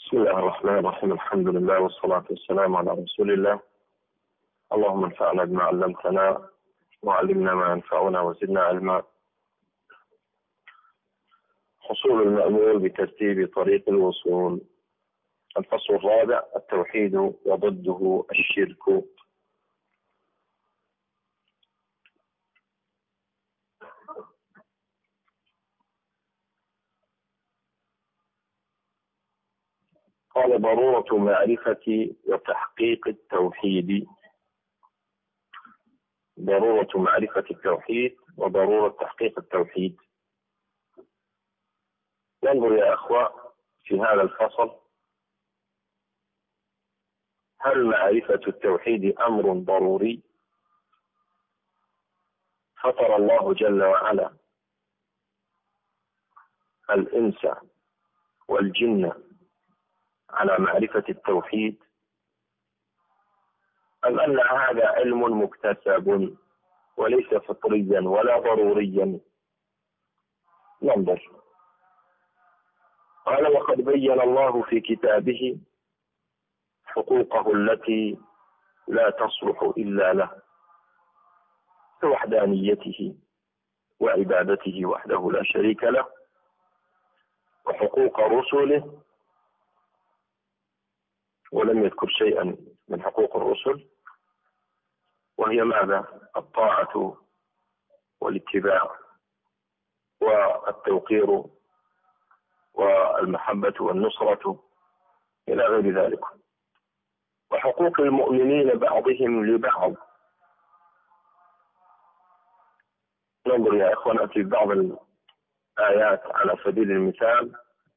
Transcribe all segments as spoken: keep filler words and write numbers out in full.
بسم الله الرحمن الرحيم. الحمد لله والصلاة والسلام على رسول الله. اللهم انفعنا بما علمتنا وعلمنا ما ينفعنا وزدنا علما. حصول المأمول بترتيب طريق الوصول. الفصل الرابع: التوحيد وضده الشرك. قال: ضرورة معرفة وتحقيق التوحيد. ضرورة معرفة التوحيد وضرورة تحقيق التوحيد. ننظر يا أخوة في هذا الفصل: هل معرفة التوحيد أمر ضروري؟ فطر الله جل وعلا الإنس والجن على معرفة التوحيد، أم أن هذا علم مكتسب وليس فطريا ولا ضروريا؟ ننظر. قال: وقد بين الله في كتابه حقوقه التي لا تصلح إلا له كوحدانيته وعبادته وحده لا شريك له، وحقوق رسله، ولم يذكر شيئا من حقوق الرسل، وهي ماذا؟ الطاعة والاتباع والتوقير والمحبة والنصرة إلى غير ذلك، وحقوق المؤمنين بعضهم لبعض. ننظر يا إخوان في بعض الآيات على سبيل المثال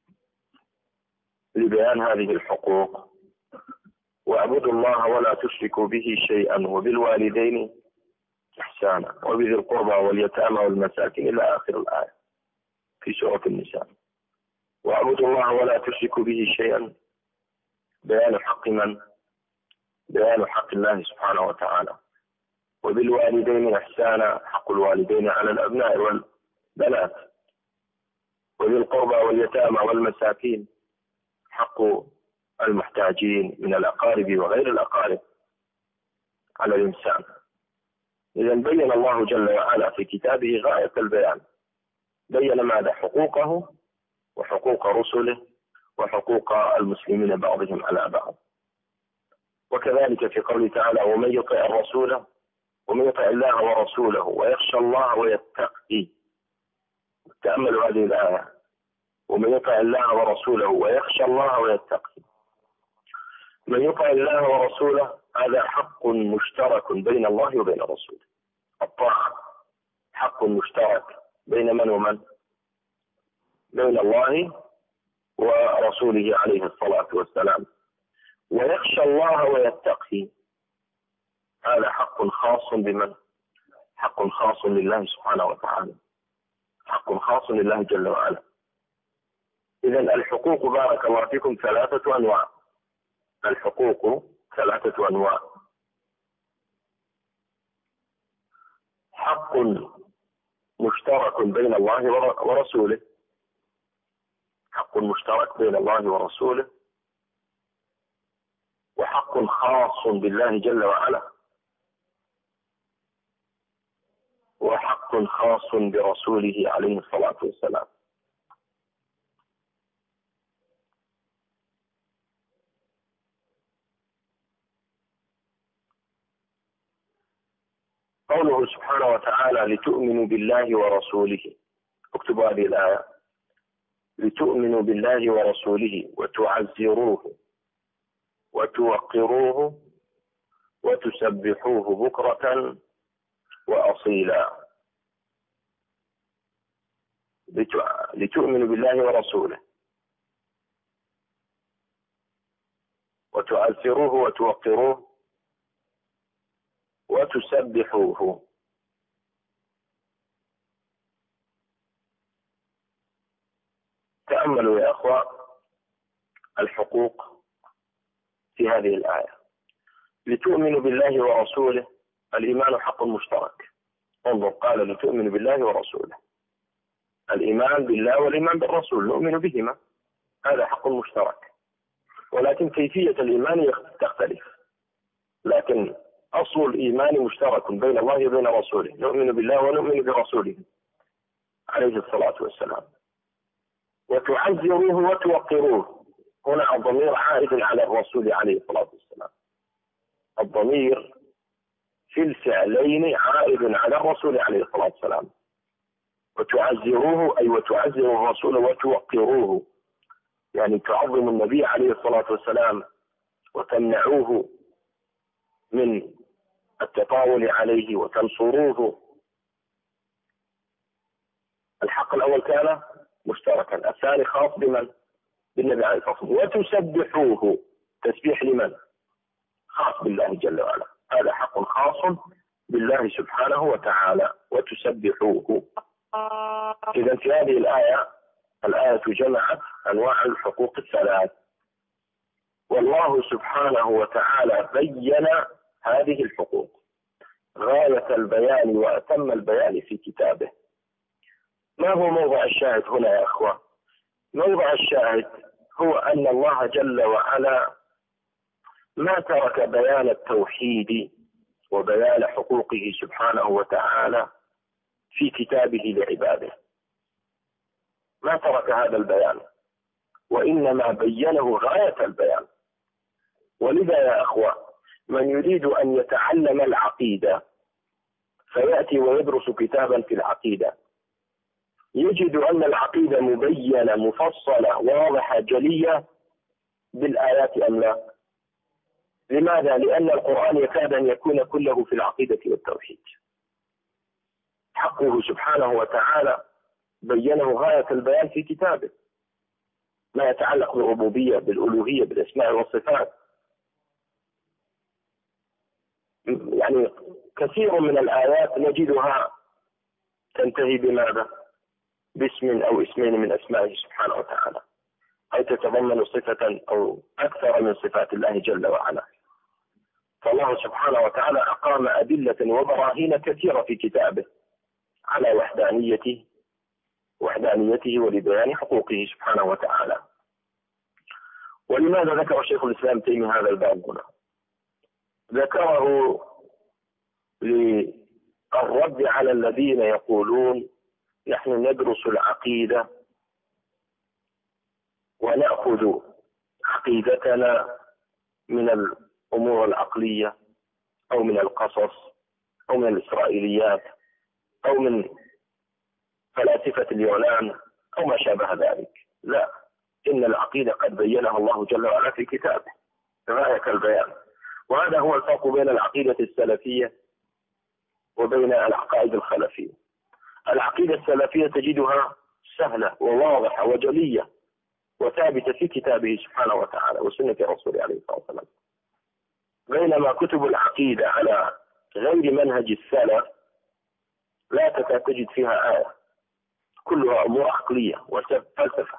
لبيان هذه الحقوق: واعبدوا الله ولا تشركوا به شيئا وبالوالدين إحسانا وبذي القربى واليتامى والمساكين إلى آخر الآية في سورة النساء. واعبدوا الله ولا تشركوا به شيئا، بيان حق من؟ بيان حق الله سبحانه وتعالى. وبالوالدين إحسانا، حق الوالدين على الأبناء والبنات. وذي القربى واليتامى والمساكين، حق المحتاجين من الأقارب وغير الأقارب على الإنسان. إذا بين الله جل وعلا في كتابه غاية البيان، بين ماذا؟ حقوقه وحقوق رسله وحقوق المسلمين بعضهم على بعض. وكذلك في قوله تعالى: ومن يطع الرسول ومن يطع الله ورسوله ويخشى الله ويتقي. تأملوا هذه الآية: ومن يطع الله ورسوله ويخشى الله ويتقي. من يطع الله ورسوله هذا حق مشترك بين الله وبين رسوله. الطاعة حق مشترك بين من ومن؟ بين الله ورسوله عليه الصلاة والسلام. ويخشى الله ويتقي هذا حق خاص بمن؟ حق خاص لله سبحانه وتعالى، حق خاص لله جل وعلا. إذا الحقوق بارك الله فيكم ثلاثة أنواع. الحقوق ثلاثة أنواع: حق مشترك بين الله ورسوله، حق مشترك بين الله ورسوله، وحق خاص بالله جل وعلا، وحق خاص برسوله عليه الصلاة والسلام. قوله سبحانه وتعالى: لتؤمنوا بالله ورسوله. اكتبوا هذه الآية: لتؤمنوا بالله ورسوله وتعزروه وتوقروه وتسبحوه بكرة وأصيلا. لتؤمنوا بالله ورسوله وتعزروه وتوقروه وتسبحوه. تأملوا يا أخوة الحقوق في هذه الآية. لتؤمنوا بالله ورسوله، الإيمان حق مشترك. انظر، قال: لتؤمنوا بالله ورسوله. الإيمان بالله والإيمان بالرسول، نؤمن بهما، هذا حق مشترك. ولكن كيفية الإيمان تختلف، لكن أصل الإيمان مشترك بين الله وبين رسوله، نؤمن بالله ونؤمن برسوله عليه الصلاة والسلام. وتعزروه وتوقروه، هنا الضمير عائد على الرسول عليه الصلاة والسلام، الضمير في الفعلين عائد على الرسول عليه الصلاة والسلام. وتعزروه أي وتعزروا الرسول وتوقروه، يعني تعظم النبي عليه الصلاة والسلام وتمنعوه من التطاول عليه وتنصروه. الحق الأول كان مشتركا، الثاني خاص بمن؟ بالنبي عليه الصلاة والسلام. وتسبحوه، تسبيح لمن؟ خاص بالله جل وعلا، هذا حق خاص بالله سبحانه وتعالى، وتسبحوه. إذا في هذه الآية الآية جمعت أنواع الحقوق الثلاث، والله سبحانه وتعالى بين هذه الحقوق غاية البيان وأتم البيان في كتابه. ما هو موضع الشاهد هنا يا أخوة؟ موضع الشاهد هو أن الله جل وعلا ما ترك بيان التوحيد وبيان حقوقه سبحانه وتعالى في كتابه لعباده، ما ترك هذا البيان، وإنما بينه غاية البيان. ولذا يا أخوة من يريد أن يتعلم العقيدة فيأتي ويدرس كتابا في العقيدة، يجد أن العقيدة مبينة مفصلة واضحة جلية بالآيات أم لا؟ لماذا؟ لأن القرآن يكاد أن يكون كله في العقيدة والتوحيد. حقه سبحانه وتعالى بينه غاية البيان في كتابه، ما يتعلق بالربوبية بالألوهية بالأسماء والصفات. يعني كثير من الآيات نجدها تنتهي بماذا؟ باسم أو اسمين من أسمائه سبحانه وتعالى، أو تتضمن صفة أو أكثر من صفات الله جل وعلا. فالله سبحانه وتعالى أقام أدلة وبراهين كثيرة في كتابه على وحدانيته وحدانيته ولبيان حقوقه سبحانه وتعالى. ولماذا ذكر شيخ الإسلام تيمية هذا الباب هنا؟ ذكره للرد على الذين يقولون نحن ندرس العقيدة ونأخذ عقيدتنا من الأمور العقلية أو من القصص أو من الإسرائيليات أو من فلاسفة اليونان أو ما شابه ذلك. لا، إن العقيدة قد بينها الله جل وعلا في كتابه غاية البيان. وهذا هو الفرق بين العقيدة السلفية وبين العقائد الخلفية. العقيدة السلفية تجدها سهلة وواضحة وجلية وثابتة في كتابه سبحانه وتعالى وسنة رسوله عليه الصلاة والسلام، بينما كتب العقيدة على غير منهج السلف لا تكاد تجد فيها آية، كلها أمور عقلية وفلسفة.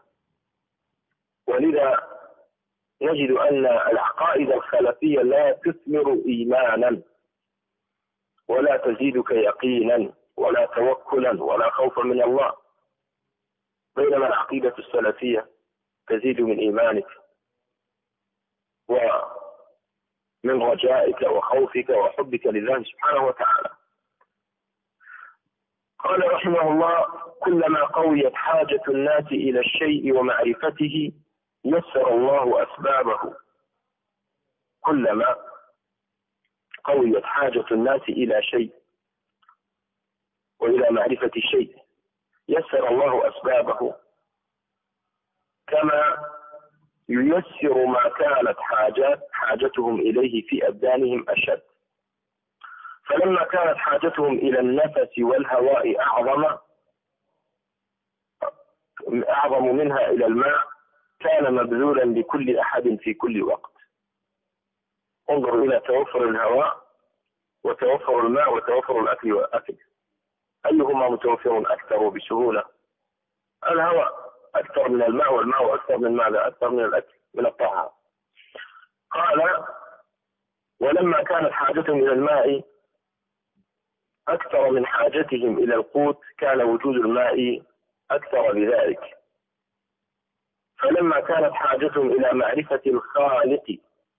ولذا نجد أن العقائد الخلفية لا تثمر إيمانا ولا تزيدك يقينا ولا توكلا ولا خوفا من الله، بينما العقيدة السلفية تزيد من إيمانك ومن رجائك وخوفك وحبك لله سبحانه وتعالى. قال رحمه الله: كلما قويت حاجة الناس إلى الشيء ومعرفته يسر الله أسبابه. كلما قويت حاجة الناس إلى شيء وإلى معرفة شيء يسر الله أسبابه، كما ييسر ما كانت حاجات حاجتهم إليه في أبدانهم أشد. فلما كانت حاجتهم إلى النفس والهواء أعظم أعظم منها إلى الماء كان مبذولا لكل أحد في كل وقت. انظر إلى توفر الهواء وتوفر الماء وتوفر الأكل والأكل، أيهما متوفر أكثر بسهولة؟ الهواء أكثر من الماء، والماء أكثر من ماذا؟ أكثر من الأكل من الطعام. قال: ولما كانت حاجتهم إلى الماء أكثر من حاجتهم إلى القوت كان وجود الماء أكثر بذلك. فلما كانت حاجتهم إلى معرفة الخالق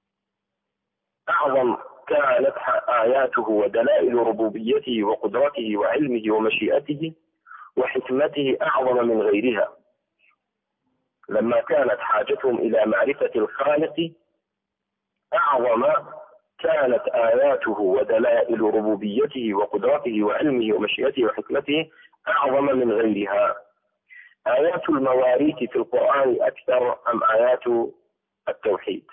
أعظم كانت آياته ودلائل ربوبيته وقدرته وعلمه ومشيئته وحكمته أعظم من غيرها. لما كانت حاجتهم إلى معرفة الخالق أعظم كانت آياته ودلائل ربوبيته وقدرته وعلمه ومشيئته وحكمته أعظم من غيرها. آيات المواريث في القرآن أكثر أم آيات التوحيد؟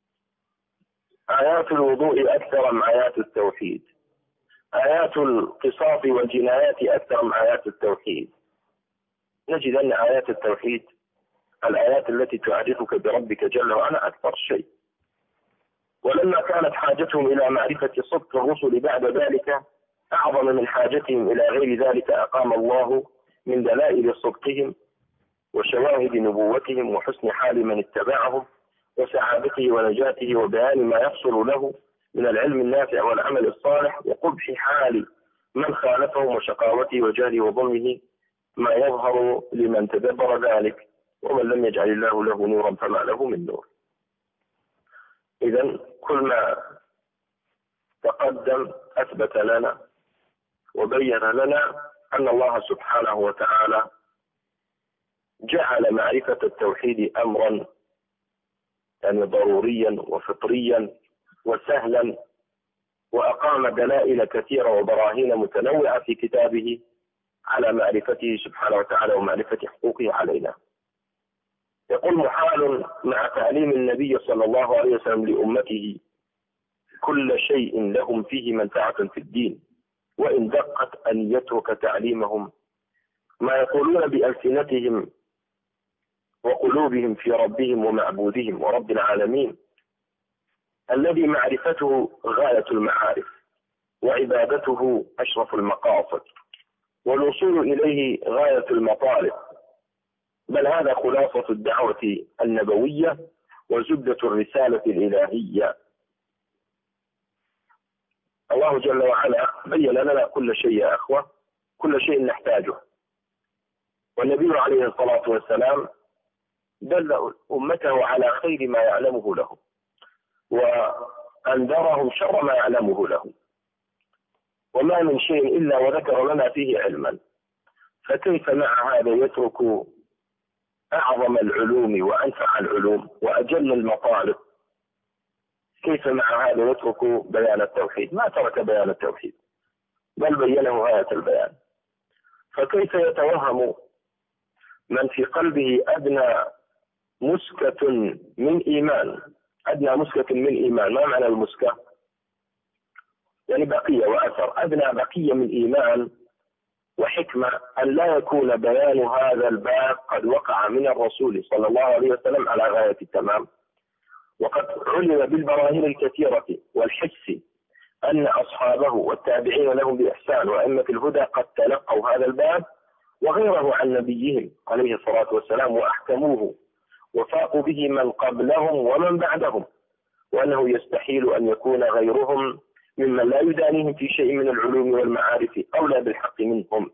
آيات الوضوء أكثر أم آيات التوحيد؟ آيات القصاص والجنايات أكثر أم آيات التوحيد؟ نجد أن آيات التوحيد الآيات التي تعرفك بربك جل وعلا أكثر شيء. ولما كانت حاجتهم إلى معرفة صدق الرسل بعد ذلك أعظم من حاجتهم إلى غير ذلك أقام الله من دلائل صدقهم وشواهد نبوتهم وحسن حال من اتبعهم وسعادته ونجاته وبيان ما يحصل له من العلم النافع والعمل الصالح وقبح حال من خالفهم وشقاوته وجهله وظلمه ما يظهر لمن تدبر ذلك، ومن لم يجعل الله له نورا فما له من نور. إذن كل ما تقدم أثبت لنا وبين لنا أن الله سبحانه وتعالى جعل معرفة التوحيد أمرا يعني ضروريا وفطريا وسهلا، وأقام دلائل كثيرة وبراهين متنوعة في كتابه على معرفته سبحانه وتعالى ومعرفة حقوقه علينا. يقول محال مع تعليم النبي صلى الله عليه وسلم لأمته كل شيء لهم فيه منفعة في الدين، وإن دقت أن يترك تعليمهم ما يقولون بألسنتهم وقلوبهم في ربهم ومعبودهم ورب العالمين الذي معرفته غاية المعارف وعبادته أشرف المقاصد والوصول إليه غاية المطالب، بل هذا خلاصة الدعوة النبوية وزبدة الرسالة الإلهية. الله جل وعلا بين لنا كل شيء يا أخوة، كل شيء نحتاجه، والنبي عليه الصلاة والسلام دل أمته على خير ما يعلمه له وأنذرهم شر ما يعلمه له، وما من شيء إلا وذكر لنا فيه علما، فكيف مع هذا يترك أعظم العلوم وأنفع العلوم وأجل المطالب؟ كيف مع هذا يترك بيان التوحيد؟ ما ترك بيان التوحيد بل بينه غاية البيان. فكيف يتوهم من في قلبه أدنى مسكة من إيمان، أدنى مسكة من إيمان، ما معنى المسكة؟ يعني بقية وأثر، أدنى بقية من إيمان وحكمة أن لا يكون بيان هذا الباب قد وقع من الرسول صلى الله عليه وسلم على غاية التمام، وقد علم بالبراهين الكثيرة والحس أن أصحابه والتابعين لهم بإحسان وأئمة الهدى قد تلقوا هذا الباب وغيره عن نبيهم عليه الصلاة والسلام وأحكموه وفاقوا به من قبلهم ومن بعدهم، وأنه يستحيل أن يكون غيرهم ممن لا يدانيهم في شيء من العلوم والمعارف أولى بالحق منهم.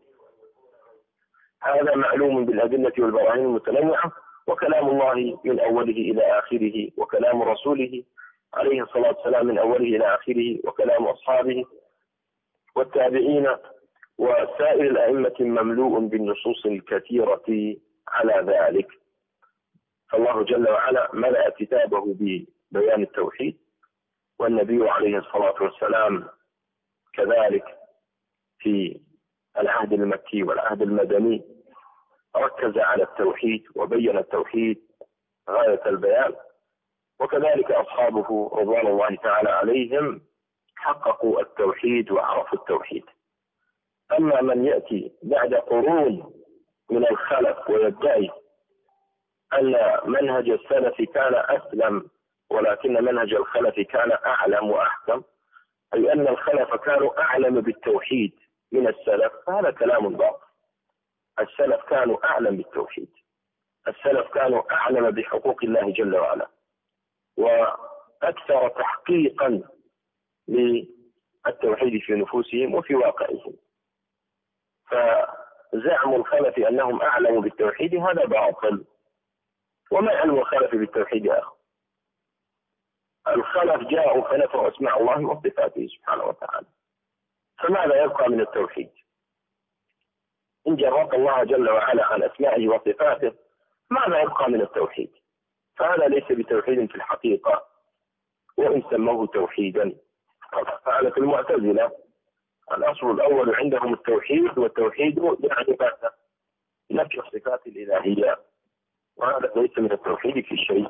هذا معلوم بالأدلة والبراهين المتنوعة، وكلام الله من أوله إلى آخره، وكلام رسوله عليه الصلاة والسلام من أوله إلى آخره، وكلام أصحابه والتابعين وسائر الأئمة مملوء بالنصوص الكثيرة على ذلك. فالله جل وعلا ملأ كتابه ببيان التوحيد، والنبي عليه الصلاة والسلام كذلك في العهد المكي والعهد المدني ركز على التوحيد وبين التوحيد غاية البيان، وكذلك أصحابه رضوان الله تعالى عليهم حققوا التوحيد وعرفوا التوحيد. أما من يأتي بعد قرون من الخلف ويدعي أن منهج السلف كان أسلم ولكن منهج الخلف كان أعلم وأحكم، أي أن الخلف كانوا أعلم بالتوحيد من السلف، فهذا كلام باطل. السلف كانوا أعلم بالتوحيد، السلف كانوا أعلم بحقوق الله جل وعلا وأكثر تحقيقا للتوحيد في نفوسهم وفي واقعهم. فزعم الخلف أنهم أعلموا بالتوحيد هذا باطل. وما علم الخلف بالتوحيد يا أخي؟ الخلف جاءوا فنفوا أسماء الله وصفاته سبحانه وتعالى، فماذا يبقى من التوحيد؟ إن جرت الله جل وعلا عن أسمائه وصفاته ماذا يبقى من التوحيد؟ فهذا ليس بتوحيد في الحقيقة، وإن سموه توحيدا. فعلى في المعتزلة الأصل الأول عندهم التوحيد، والتوحيد يعني ماذا؟ نفي الصفات الإلهية، وهذا ليس من التوحيد في شيء.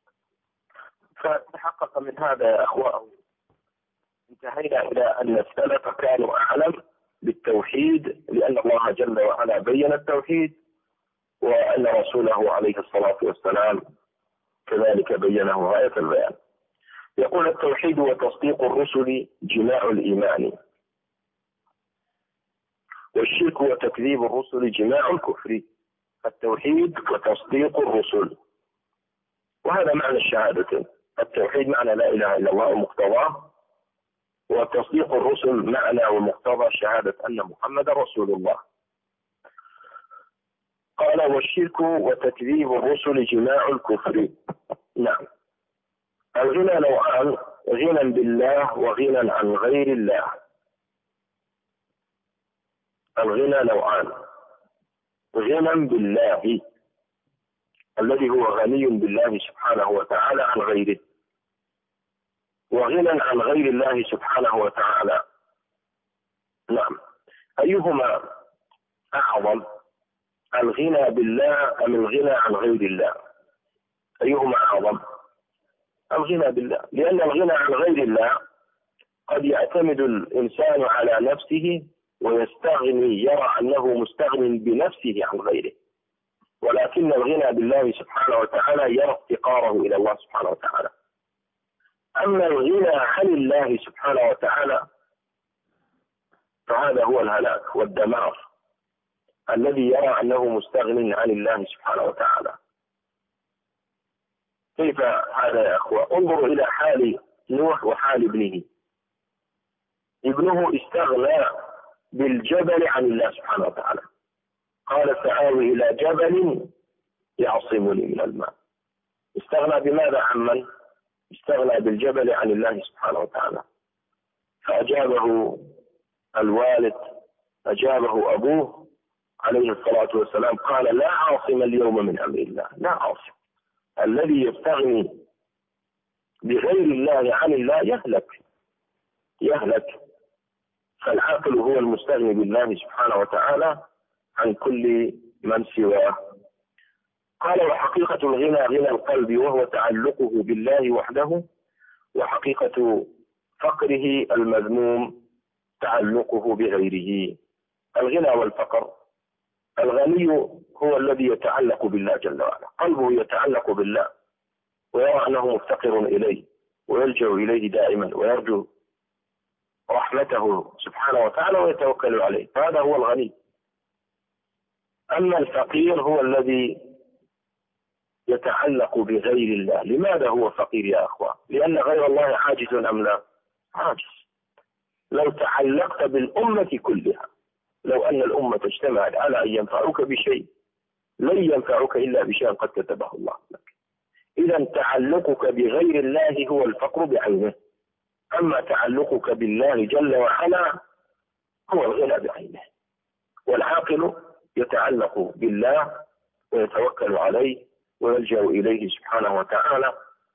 فتحقق من هذا يا أخوة انتهينا إلى أن السلف كانوا أعلم بالتوحيد، لأن الله جل وعلا بين التوحيد، وأن رسوله عليه الصلاة والسلام كذلك بينه غاية البيان. يقول التوحيد وتصديق الرسل جماع الإيمان، والشرك وتكذيب الرسل جماع الكفر. التوحيد وتصديق الرسل، وهذا معنى الشهادتين. التوحيد معنى لا إله إلا الله ومقتضاه، وتصديق الرسل معنى ومقتضى شهادة أن محمد رسول الله. قال والشرك وتكذيب الرسل جماع الكفر. نعم، الغنى نوعان: غنى بالله وغنى عن غير الله. الغنى نوعان: غنى بالله الذي هو غني بالله سبحانه وتعالى عن غيره، وغنى عن غير الله سبحانه وتعالى. نعم، أيهما أعظم، الغنى بالله أم الغنى عن غير الله؟ أيهما أعظم؟ الغنى بالله، لأن الغنى عن غير الله قد يعتمد الإنسان على نفسه ويستغني، يرى أنه مستغن بنفسه عن غيره، ولكن الغنى بالله سبحانه وتعالى يرى افتقاره إلى الله سبحانه وتعالى. أما الغنى عن الله سبحانه وتعالى فهذا هو الهلاك والدمار، الذي يرى أنه مستغن عن الله سبحانه وتعالى. كيف هذا يا أخوة؟ انظروا إلى حال نوح وحال ابنه. ابنه استغنى بالجبل عن الله سبحانه وتعالى، قال سآوي إلى جبل يعصمني من الماء. استغنى بماذا عن من؟ استغنى بالجبل عن الله سبحانه وتعالى. فأجابه الوالد، أجابه أبوه عليه الصلاة والسلام، قال لا عاصم اليوم من أمر الله. لا عاصم. الذي يستغني بغير الله عن الله يهلك يهلك فالعاقل هو المستغني بالله سبحانه وتعالى عن كل من سواه. قال وحقيقة الغنى غنى القلب، وهو تعلقه بالله وحده، وحقيقة فقره المذموم تعلقه بغيره. الغنى والفقر: الغني هو الذي يتعلق بالله جل وعلا، قلبه يتعلق بالله ويرى أنه مفتقر إليه ويلجأ إليه دائما ويرجو رحمته سبحانه وتعالى ويتوكل عليه، هذا هو الغني. أما الفقير هو الذي يتعلق بغير الله. لماذا هو فقير يا أخوة؟ لأن غير الله عاجز أم لا؟ عاجز. لو تعلقت بالأمة كلها، لو أن الأمة اجتمعت على أن ينفعوك بشيء لن ينفعوك إلا بشيء قد كتبه الله لك. إذا تعلقك بغير الله هو الفقر بعينه، أما تعلقك بالله جل وعلا هو الغنى بعينه. والعاقل يتعلق بالله ويتوكل عليه ويلجأ إليه سبحانه وتعالى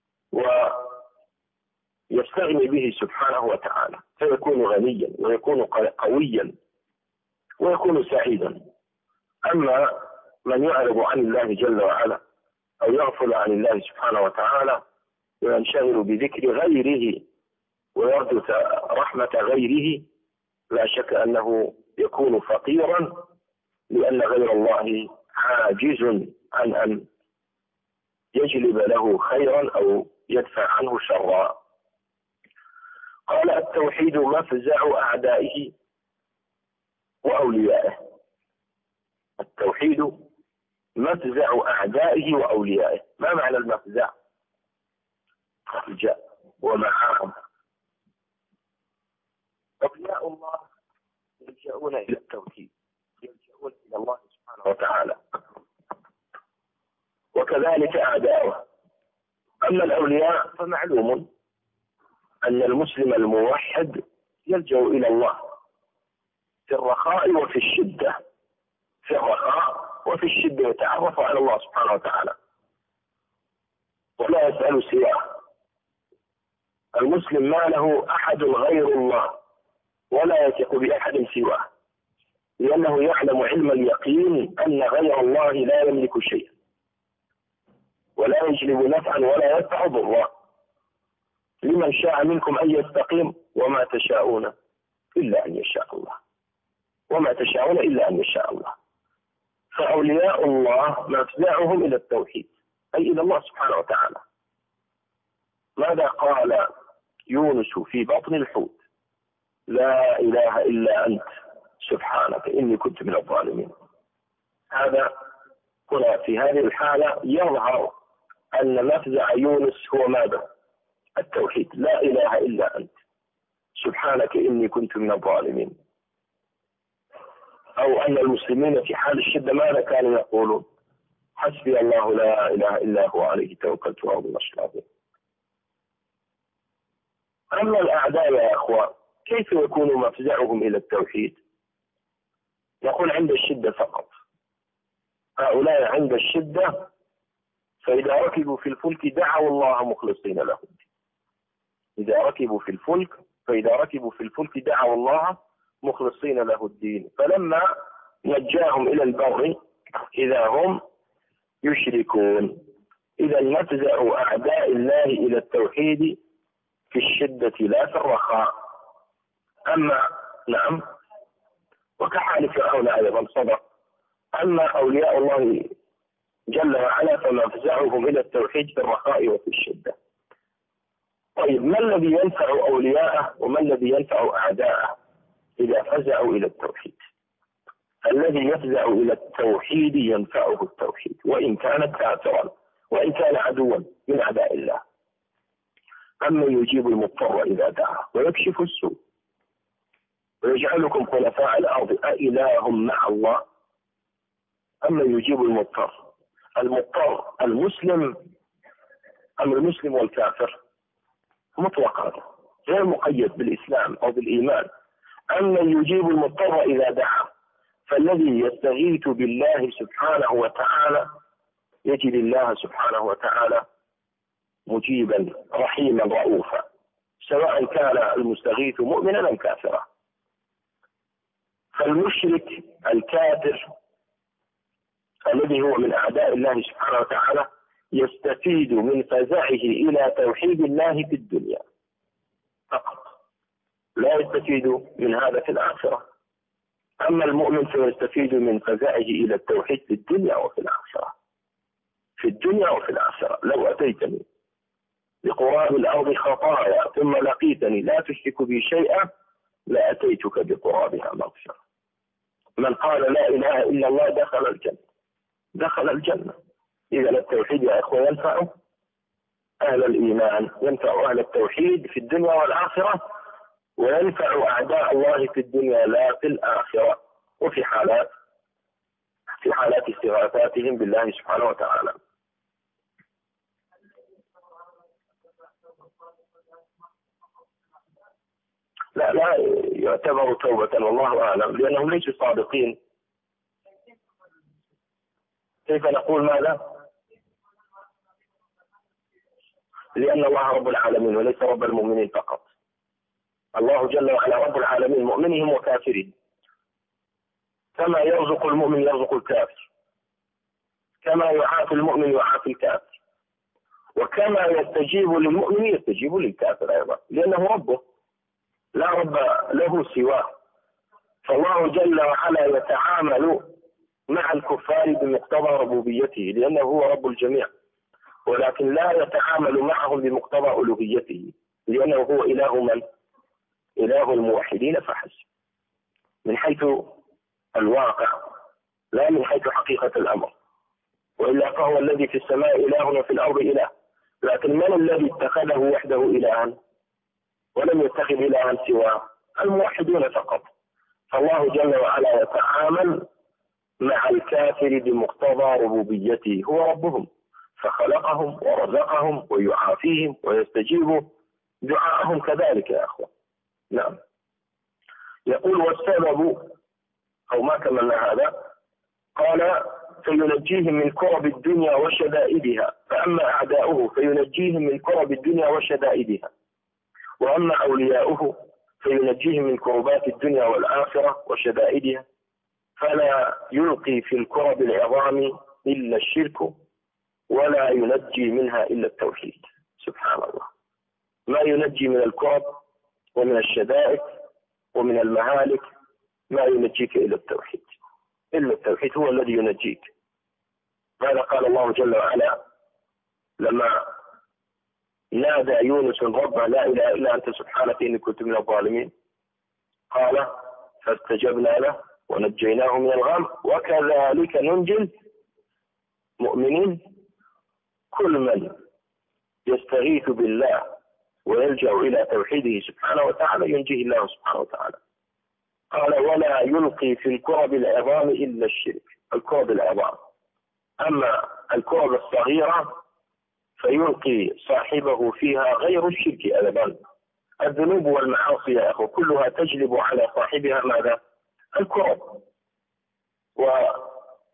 ويستغني به سبحانه وتعالى، فيكون غنيا ويكون قويا ويكون سعيدا. أما من يعرض عن الله جل وعلا أو يغفل عن الله سبحانه وتعالى وينشغل بذكر غيره ويرجو رحمة غيره، لا شك أنه يكون فقيرا، لأن غير الله عاجز عن أن يجلب له خيرا أو يدفع عنه شرا. قال التوحيد مفزع أعدائه وأوليائه. التوحيد مفزع أعدائه وأوليائه. ما معنى المفزع؟ مفزع ومعاهم. أولياء الله يلجؤون إلى التوحيد، يلجؤون إلى الله سبحانه وتعالى، وكذلك أعداؤه. أما الأولياء فمعلوم أن المسلم الموحد يلجأ إلى الله في الرخاء وفي الشدة، في الرخاء وفي الشدة يتعرف على الله سبحانه وتعالى ولا يسأل سواه. المسلم ما له أحد غير الله ولا يثق بأحد سواه، لأنه يعلم علم اليقين أن غير الله لا يملك شيئا ولا يجلب نفعا ولا يدفع ضرا. لمن شاء منكم أن يستقيم وما تشاءون إلا أن يشاء الله، وما تشاءون إلا أن يشاء الله. فأولياء الله مفزعهم إلى التوحيد، أي إلى الله سبحانه وتعالى. ماذا قال يونس في بطن الحوت؟ لا إله إلا أنت سبحانك إني كنت من الظالمين. هذا هنا في هذه الحالة يظهر أن مفزع يونس هو ماذا؟ التوحيد، لا إله إلا أنت سبحانك إني كنت من الظالمين. أو أن المسلمين في حال الشدة ماذا كانوا يقولون؟ حسبي الله لا إله إلا هو عليه توكلت وهو رب العرش العظيم. أما الأعداء يا أخوان كيف يكون مفزعهم إلى التوحيد؟ نقول عند الشدة فقط. هؤلاء عند الشدة فإذا ركبوا في الفلك دعوا الله مخلصين له الدين. إذا ركبوا في الفلك فإذا ركبوا في الفلك دعوا الله مخلصين له الدين، فلما نجاهم إلى البر إذا هم يشركون. إذا مفزع أعداء الله إلى التوحيد في الشدة لا في الرخاء. أما نعم وكحال فرعون أيضا صدق. أما أولياء الله جل وعلا فمفزعهم إلى التوحيد في الرخاء وفي الشدة. طيب ما الذي ينفع أولياءه وما الذي ينفع أعداءه إذا فزعوا إلى التوحيد؟ الذي يفزع إلى التوحيد ينفعه التوحيد وإن كان كافرا وإن كان عدوا من أعداء الله. أما يجيب المضطر إذا دعاه ويكشف السوء ويجعلكم خلفاء الأرض أإله مع الله. أما يجيب المضطر، المضطر المسلم أم المسلم والكافر مطلقا غير مقيد بالإسلام أو بالإيمان. أما يجيب المضطر إذا دعاه، فالذي يستغيث بالله سبحانه وتعالى يجد الله سبحانه وتعالى مجيبا رحيما رؤوفا، سواء كان المستغيث مؤمنا أم كافرا. فالمشرك الكافر الذي هو من أعداء الله سبحانه وتعالى يستفيد من فزعه إلى توحيد الله في الدنيا فقط، لا يستفيد من هذا في الآخرة. أما المؤمن فيستفيد من فزعه إلى التوحيد في الدنيا وفي الآخرة. في الدنيا وفي الآخرة لو أتيتني بقراب الأرض خطايا ثم لقيتني لا تشرك بي شيئا لأتيتك بقرابها مغفرة. من قال لا إله إلا الله دخل الجنة، دخل الجنة. إذا التوحيد يا إخوة ينفع أهل الإيمان، ينفع أهل التوحيد في الدنيا والآخرة، وينفع أعداء الله في الدنيا لا في الآخرة، وفي حالات في حالات استغاثاتهم بالله سبحانه وتعالى. لا لا يعتبر توبة والله أعلم، لأنهم ليسوا صادقين. كيف نقول ماذا؟ لأن الله رب العالمين وليس رب المؤمنين فقط. الله جل وعلا رب العالمين مؤمنهم وكافرين، كما يرزق المؤمن يرزق الكافر، كما يعافي المؤمن يعافي الكافر، وكما يستجيب للمؤمن يستجيب للكافر أيضا، لأنه ربه لا رب له سواه. فالله جل وعلا يتعامل مع الكفار بمقتضى ربوبيته لأنه هو رب الجميع، ولكن لا يتعامل معهم بمقتضى ألوهيته لأنه هو إله من؟ إله الموحدين فحسب، من حيث الواقع لا من حيث حقيقة الأمر. وإلا فهو الذي في السماء إله وفي الأرض إله، لكن من الذي اتخذه وحده إلها ولم يتخذ إلها سواه؟ الموحدون فقط. فالله جل وعلا يتعامل مع الكافر بمقتضى ربوبيته، هو ربهم فخلقهم ورزقهم ويعافيهم ويستجيب دعاءهم كذلك يا أخوة. نعم. يقول والسبب أو ما كملنا هذا، قال فينجيهم من كرب الدنيا وشدائدها، فأما أعداؤه فينجيهم من كرب الدنيا وشدائدها، وأما أولياؤه فينجيهم من كربات الدنيا والآخرة وشدائدها، فلا يلقي في الكرب العظام إلا الشرك ولا ينجي منها إلا التوحيد. سبحان الله، ما ينجي من الكرب ومن الشدائد ومن المهالك ما ينجيك إلا التوحيد، إلا التوحيد هو الذي ينجيك. ماذا قال الله جل وعلا لما نادى يونس ربه لا إله إلا أنت سبحانك إني كنت من الظالمين؟ قال فاستجبنا له ونجيناه من الغم وكذلك ننجي المؤمنين. كل من يستغيث بالله ويلجأ إلى توحيده سبحانه وتعالى ينجيه الله سبحانه وتعالى. قال ولا يلقي في الكرب العظام إلا الشرك، الكرب العظام. أما الكرب الصغيرة فيلقي صاحبه فيها غير الشرك أبدا. الذنوب والمعاصي يا أخو كلها تجلب على صاحبها ماذا؟ الكرب. وكذلك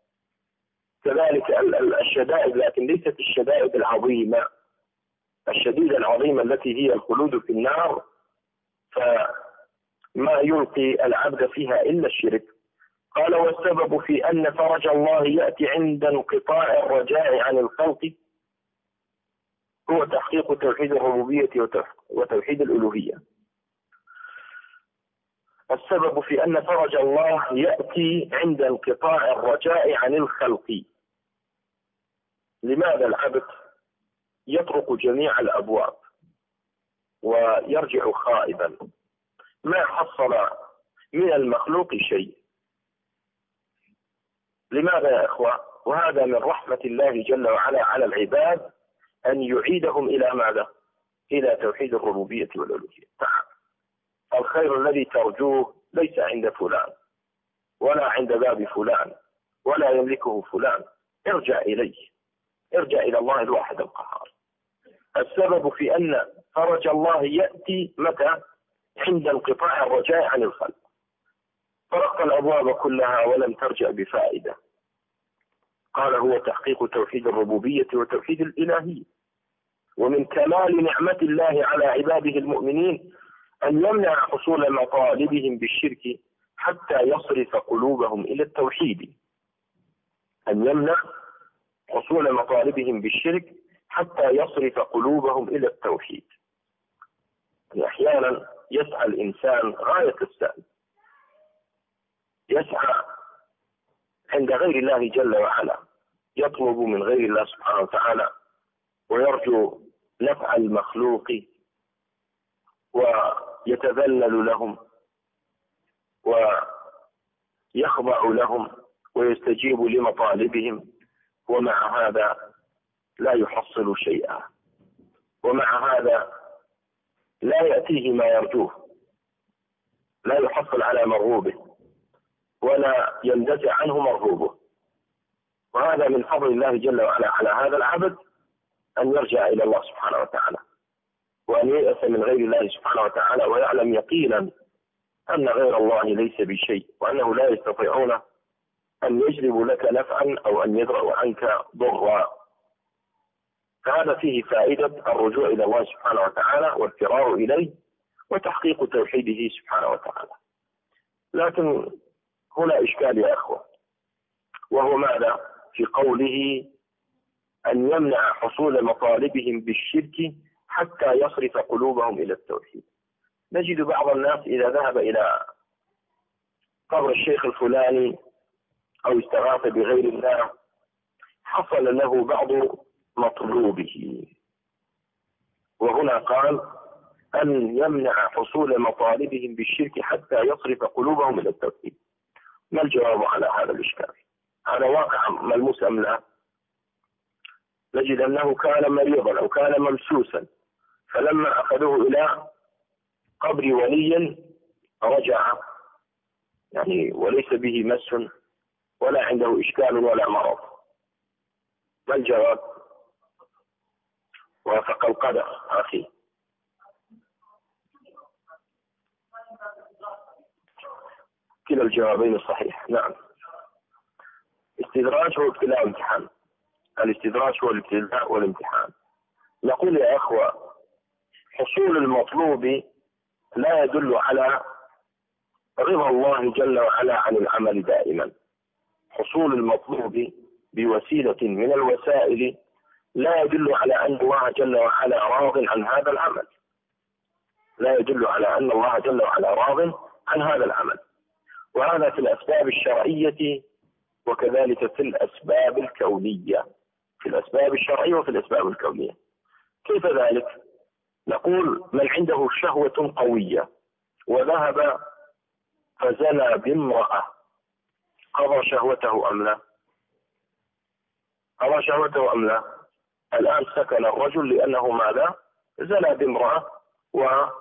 الشدائد، لكن ليست الشدائد العظيمة، الشديدة العظيمة التي هي الخلود في النار، فما يلقي العبد فيها إلا الشرك. قال والسبب في أن فرج الله يأتي عند انقطاع الرجاء عن الخلق هو تحقيق توحيد الربوبية وتوحيد الألوهية. السبب في أن فرج الله يأتي عند انقطاع الرجاء عن الخلق. لماذا العبد يطرق جميع الأبواب ويرجع خائبا ما حصل من المخلوق شيء؟ لماذا يا إخوة؟ وهذا من رحمة الله جل وعلا على العباد أن يعيدهم إلى ماذا؟ إلى توحيد الربوبية والألوهية. تعال، الخير الذي ترجوه ليس عند فلان ولا عند باب فلان ولا يملكه فلان، ارجع إليه، ارجع إلى الله الواحد القهار. السبب في أن فرج الله يأتي متى؟ عند انقطاع الرجاء عن الخلق. طرق الأبواب كلها ولم ترجع بفائدة. قال هو تحقيق توحيد الربوبية وتوحيد الإلهية. ومن كمال نعمة الله على عباده المؤمنين أن يمنع حصول مطالبهم بالشرك حتى يصرف قلوبهم إلى التوحيد. أن يمنع حصول مطالبهم بالشرك حتى يصرف قلوبهم إلى التوحيد. يعني أحيانا يسعى الإنسان غاية السعي، يسعى عند غير الله جل وعلا، يطلب من غير الله سبحانه وتعالى ويرجو نفع المخلوق ويتذلل لهم ويخضع لهم ويستجيب لمطالبهم، ومع هذا لا يحصل شيئا، ومع هذا لا يأتيه ما يرجوه، لا يحصل على مرغوبه ولا يندفع عنه مرغوبه. وهذا من فضل الله جل وعلا على هذا العبد أن يرجع إلى الله سبحانه وتعالى وأن ييأس من غير الله سبحانه وتعالى، ويعلم يقينا أن غير الله ليس بشيء، وأنه لا يستطيعون أن يجلبوا لك نفعا أو أن يدرأوا عنك ضرا. فهذا فيه فائدة الرجوع إلى الله سبحانه وتعالى والفرار إليه وتحقيق توحيده سبحانه وتعالى. لكن هنا إشكال يا أخوة، وهو ماذا؟ في قوله أن يمنع حصول مطالبهم بالشرك حتى يصرف قلوبهم إلى التوحيد. نجد بعض الناس إذا ذهب إلى قبر الشيخ الفلاني أو استغاث بغير الله حصل له بعض مطلوبه، وهنا قال أن يمنع حصول مطالبهم بالشرك حتى يصرف قلوبهم إلى التوحيد. ما الجواب على هذا الإشكال؟ هذا واقع ملموس أم لا؟ نجد أنه كان مريضا أو كان ممسوسا، فلما أخذوه إلى قبر ولي رجع، يعني وليس به مس ولا عنده إشكال ولا مرض. ما الجواب؟ وافق القدر أخي. كلا الجوابين صحيح. نعم. استدراج هو ابتلاء وامتحان. الاستدراج هو الابتلاء والامتحان. نقول يا أخوة حصول المطلوب لا يدل على رضا الله جل وعلا عن العمل دائما. حصول المطلوب بوسيلة من الوسائل لا يدل على أن الله جل وعلا راض عن هذا العمل. لا يدل على أن الله جل وعلا راض عن هذا العمل. وهذا في الأسباب الشرعية وكذلك في الأسباب الكونية. في الأسباب الشرعية وفي الأسباب الكونية. كيف ذلك؟ نقول من عنده شهوة قوية وذهب فزنى بامرأة قضى شهوته أم لا؟ قضى شهوته أم لا؟ الآن سكن الرجل لأنه ماذا؟ زنى بامرأة وقضى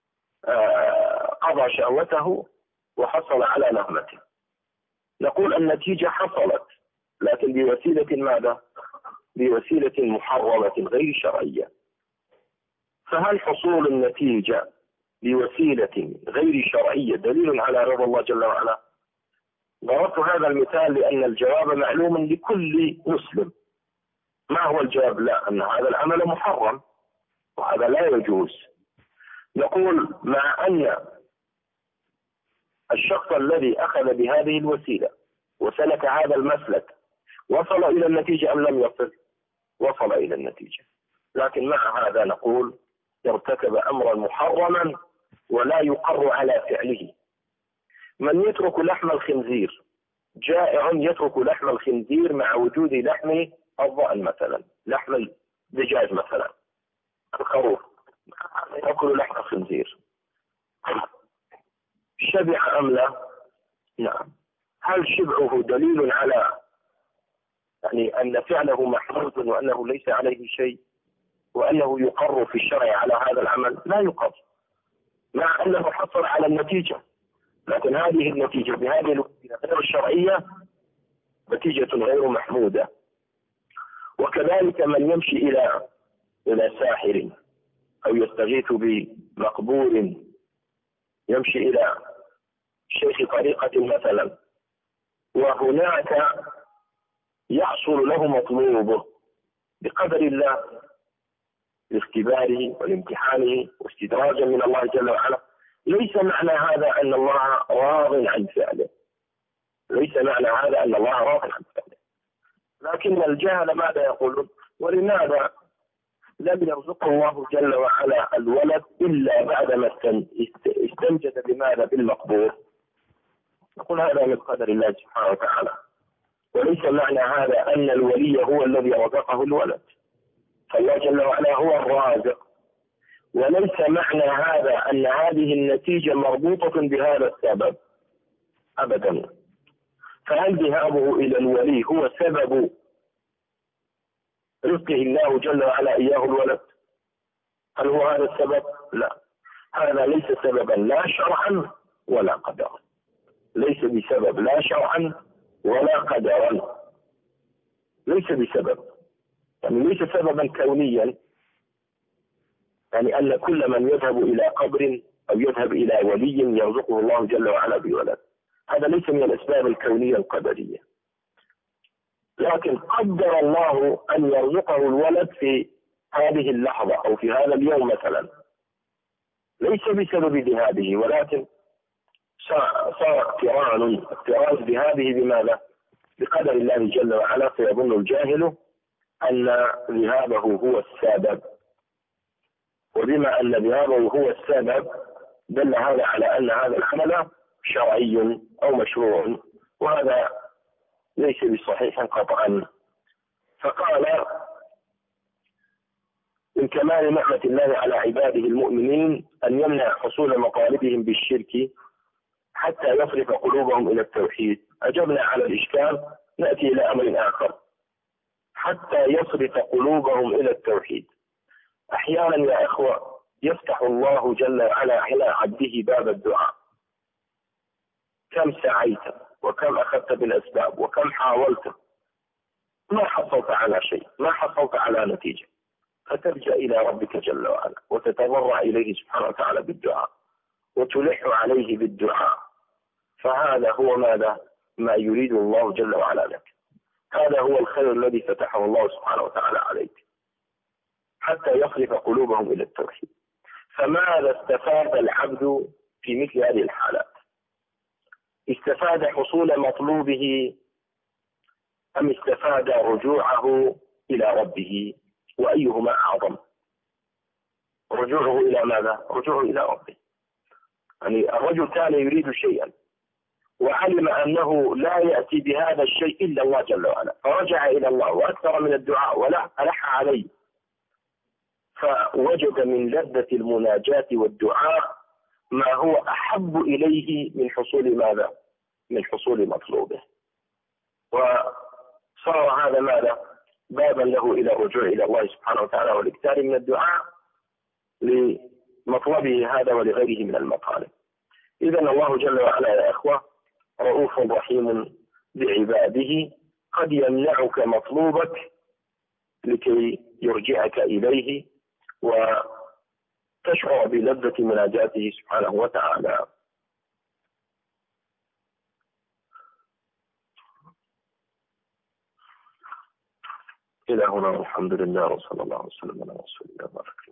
شهوته وحصل على نهمته. نقول النتيجة حصلت لكن بوسيلة ماذا؟ بوسيلة محرمة غير شرعية. فهل حصول النتيجة بوسيلة غير شرعية دليل على رضا الله جل وعلا؟ ضربت هذا المثال لأن الجواب معلوم لكل مسلم. ما هو الجواب؟ لا، أن هذا العمل محرم وهذا لا يجوز. نقول مع أن الشخص الذي أخذ بهذه الوسيلة وسلك هذا المسلك وصل إلى النتيجة أم لم يصل؟ وصل إلى النتيجة. لكن مع هذا نقول ارتكب أمرا محرما ولا يقر على فعله. من يترك لحم الخنزير جائع يترك لحم الخنزير مع وجود لحم الضأن مثلا، لحم الدجاج مثلا، الخروف يأكل لحم الخنزير، شبع أم لا؟ نعم. هل شبعه دليل على يعني أن فعله محمود وأنه ليس عليه شيء وأنه يقر في الشرع على هذا العمل؟ لا يقر، مع أنه حصل على النتيجة. لكن هذه النتيجة بهذه الوسيلة غير الشرعية نتيجة غير محمودة. وكذلك من يمشي إلى إلى ساحر أو يستغيث بمقبور، يمشي إلى شيخ طريقة مثلا وهناك يحصل له مطلوبه بقدر الله لاختباره والامتحانه واستدراجا من الله جل وعلا، ليس معنى هذا أن الله راض عن فعله. ليس معنى هذا أن الله راض عن فعله. لكن الجهل ماذا يقولون؟ ولماذا لم يرزق الله جل وعلا الولد إلا بعدما استنجد بماذا؟ بالمقبور. نقول هذا من قدر الله سبحانه وتعالى. وليس معنى هذا أن الولي هو الذي رزقه الولد، فالله جل وعلا هو الرازق. وليس معنى هذا أن هذه النتيجة مربوطة بهذا السبب أبدا. فهل ذهابه إلى الولي هو سبب رزقه الله جل وعلا إياه الولد؟ هل هو هذا السبب؟ لا، هذا ليس سببا لا شرعا ولا قدرا. ليس بسبب لا شرعا ولا قدرا. ليس بسبب، يعني ليس سببا كونيا، يعني أن كل من يذهب إلى قبر أو يذهب إلى ولي يرزقه الله جل وعلا بولد، هذا ليس من الأسباب الكونية القدرية. لكن قدر الله أن يرزقه الولد في هذه اللحظة أو في هذا اليوم مثلا، ليس بسبب ذهابه، ولكن صار اقتران اقتران بهذه بماذا؟ بقدر الله جل وعلا. فيظن الجاهل أن ذهابه هو السبب، وبما أن ذهابه هو السبب دل هذا على أن هذا العمل شرعي أو مشروع، وهذا ليس بصحيح قطعا. فقال من كمال نعمة الله على عباده المؤمنين أن يمنع حصول مطالبهم بالشرك حتى يصرف قلوبهم إلى التوحيد. أجبنا على الإشكال، نأتي إلى أمر آخر. حتى يصرف قلوبهم إلى التوحيد. أحيانا يا أخوة يفتح الله جل وعلا على عبده باب الدعاء، كم سعيت وكم أخذت بالأسباب وكم حاولت، ما حصلت على شيء، ما حصلت على نتيجة. فتلجأ إلى ربك جل وعلا وتتضرع إليه سبحانه وتعالى بالدعاء وتلح عليه بالدعاء، فهذا هو ماذا؟ ما يريد الله جل وعلا لك. هذا هو الخير الذي فتحه الله سبحانه وتعالى عليك حتى يصرف قلوبهم إلى التوحيد. فماذا استفاد العبد في مثل هذه الحالات؟ استفاد حصول مطلوبه أم استفاد رجوعه إلى ربه؟ وأيهما أعظم؟ رجوعه إلى ماذا؟ رجوعه إلى ربه. يعني الرجل كان يريد شيئا وعلم أنه لا يأتي بهذا الشيء إلا الله جل وعلا، فرجع إلى الله وأكثر من الدعاء ولا ألح عليه، فوجد من لذة المناجاة والدعاء ما هو أحب إليه من حصول ماذا؟ من حصول مطلوبه. وصار هذا ماذا؟ بابا له إلى الرجوع إلى الله سبحانه وتعالى والإكثار من الدعاء لمطلبه هذا ولغيره من المطالب. إذا الله جل وعلا يا إخوة رؤوف رحيم بعباده، قد يمنعك مطلوبك لكي يرجعك إليه وتشعر بلذة مناجاته سبحانه وتعالى. إلى هنا والحمد لله وصلى الله وسلم على رسول الله.